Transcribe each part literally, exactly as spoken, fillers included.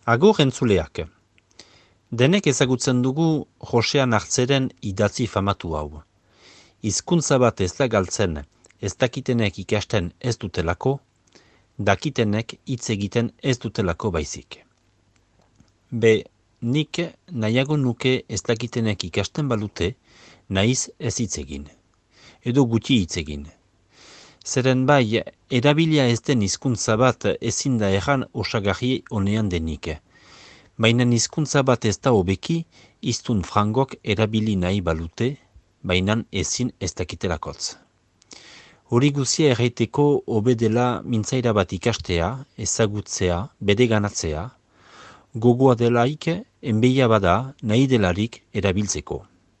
Agur entzuleak. Denek ezagutzen dugu Josean Hartzeren idatzi famatu hau. Hizkuntza bat ez da galtzen, ez dakitenek ikasten ez dutelako, dakitenek hitz egiten ez dutelako baizik. Be, nik nahiago nuke ez dakitenek ikasten balute, nahiz ez hitz egin. Edo gutxi hitz egin. Zeren bai, erabilia ez den hizkuntza bat ezin da erran osagarri honean denik. Baina hizkuntza bat ez da hobeki, hiztun frangok erabili nahi balute, baina ezin ez dakitelakotz. Hori guzia erraiteko hobe dela mintzaira bat ikastea, ezagutzea, bedeganatzea, gogoa delaik, enbeia bada, nahi delarik erabiltzeko.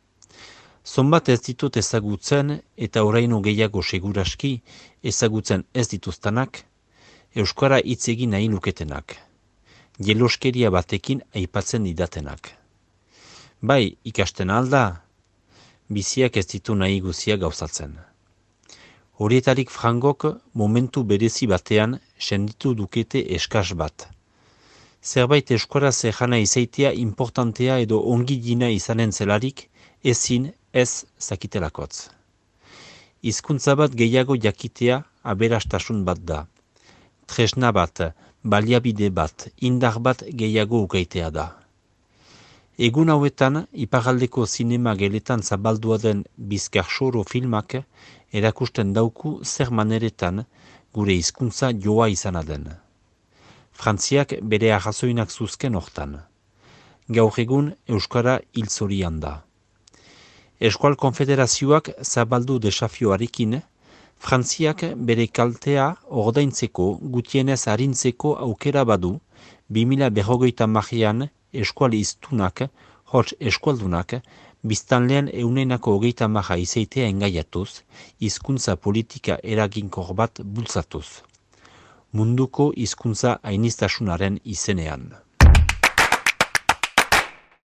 Zonbat ez ditut ezagutzen eta oraino gehiago seguraski ezagutzen ez dituztanak, euskara hitz egin nahi luketenak. Jeloskeria batekin aipatzen didatenak. Bai, ikasten alda, biziak ez ditu nahi guzia gauzatzen. Horietarik frangok momentu berezi batean senditu dukete eskas bat. Zerbait euskaraz errana izaitea importantea edo ongi dina izanen zelarik, ezin ez zakitelakotz. Hizkuntza bat gehiago jakitea aberastasun bat da. Tresna bat, baliabide bat, indar bat gehiago ukaitea da. Egun hauetan, iparraldeko zinema geletan zabaldua den Bizkarsoro filmak erakusten dauku zer maneretan gure hizkuntza joa izana den. Frantziak bere arrazoinak zuzken hortan. Gaur egun euskara hiltzorian da. Eskual Konfederazioak zabaldu desafioarekin, Frantziak bere kaltea ordaintzeko gutienez harintzeko aukera badu, bi mila berrogeita hamarean eskual hiztunak, hots eskualdunak, biztanlean eunenako hogeita hamara izaitea engaiatuz, hizkuntza politika eraginkor bat bultzatuz. Munduko hizkuntza ainiztasunaren izenean.